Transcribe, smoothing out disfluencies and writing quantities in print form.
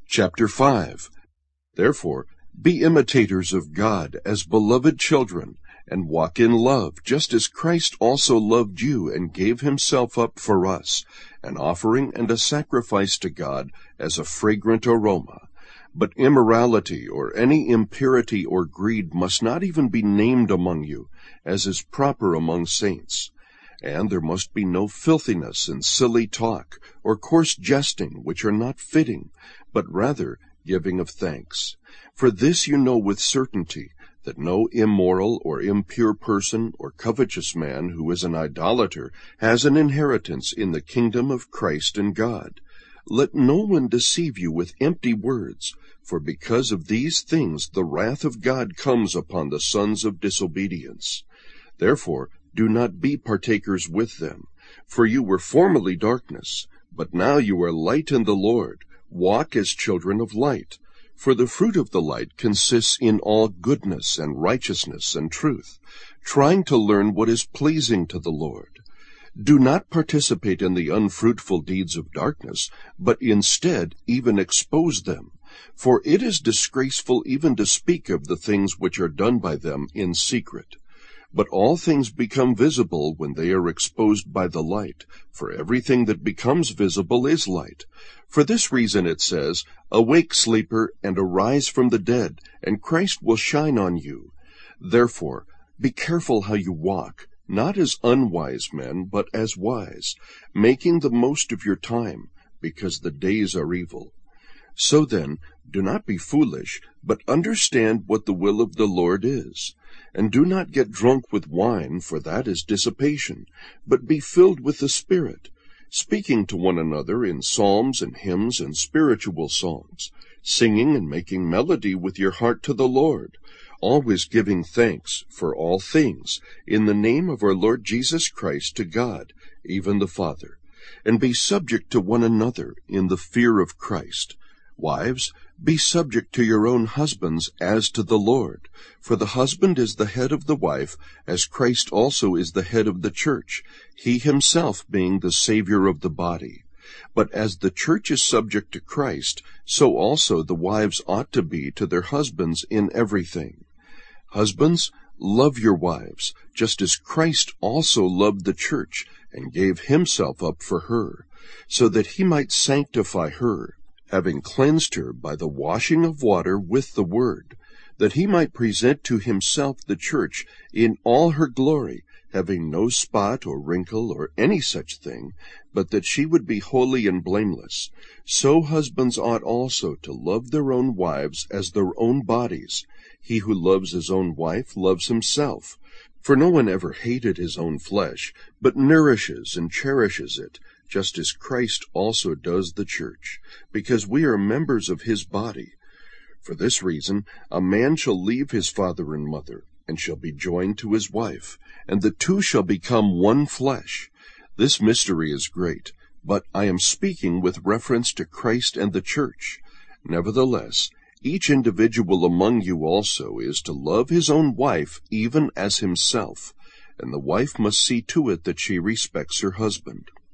Chapter 5. Therefore, be imitators of God as beloved children, and walk in love, just as Christ also loved you and gave himself up for us, an offering and a sacrifice to God as a fragrant aroma. But immorality or any impurity or greed must not even be named among you, as is proper among saints. And there must be no filthiness and silly talk, or coarse jesting, which are not fitting, but rather giving of thanks. For this you know with certainty, that no immoral or impure person or covetous man who is an idolater has an inheritance in the kingdom of Christ and God. Let no one deceive you with empty words, for because of these things the wrath of God comes upon the sons of disobedience. Therefore do not be partakers with them, for you were formerly darkness, but now you are light in the Lord. Walk as children of light. For the fruit of the light consists in all goodness and righteousness and truth, trying to learn what is pleasing to the Lord. Do not participate in the unfruitful deeds of darkness, but instead even expose them. For it is disgraceful even to speak of the things which are done by them in secret. But all things become visible when they are exposed by the light, for everything that becomes visible is light. For this reason it says, "Awake, sleeper, and arise from the dead, and Christ will shine on you." Therefore, be careful how you walk, not as unwise men, but as wise, making the most of your time, because the days are evil. So then, do not be foolish, but understand what the will of the Lord is. And do not get drunk with wine, for that is dissipation, but be filled with the Spirit, speaking to one another in psalms and hymns and spiritual songs, singing and making melody with your heart to the Lord, always giving thanks for all things in the name of our Lord Jesus Christ to God, even the Father. And be subject to one another in the fear of Christ. Wives, be subject to your own husbands as to the Lord. For the husband is the head of the wife, as Christ also is the head of the church, he himself being the Savior of the body. But as the church is subject to Christ, so also the wives ought to be to their husbands in everything. Husbands, love your wives, just as Christ also loved the church, and gave himself up for her, so that he might sanctify her, having cleansed her by the washing of water with the word, that he might present to himself the church in all her glory, having no spot or wrinkle or any such thing, but that she would be holy and blameless. So husbands ought also to love their own wives as their own bodies. He who loves his own wife loves himself. For no one ever hated his own flesh, but nourishes and cherishes it, just as Christ also does the church, because we are members of his body. For this reason, a man shall leave his father and mother, and shall be joined to his wife, and the two shall become one flesh. This mystery is great, but I am speaking with reference to Christ and the church. Nevertheless, each individual among you also is to love his own wife even as himself, and the wife must see to it that she respects her husband.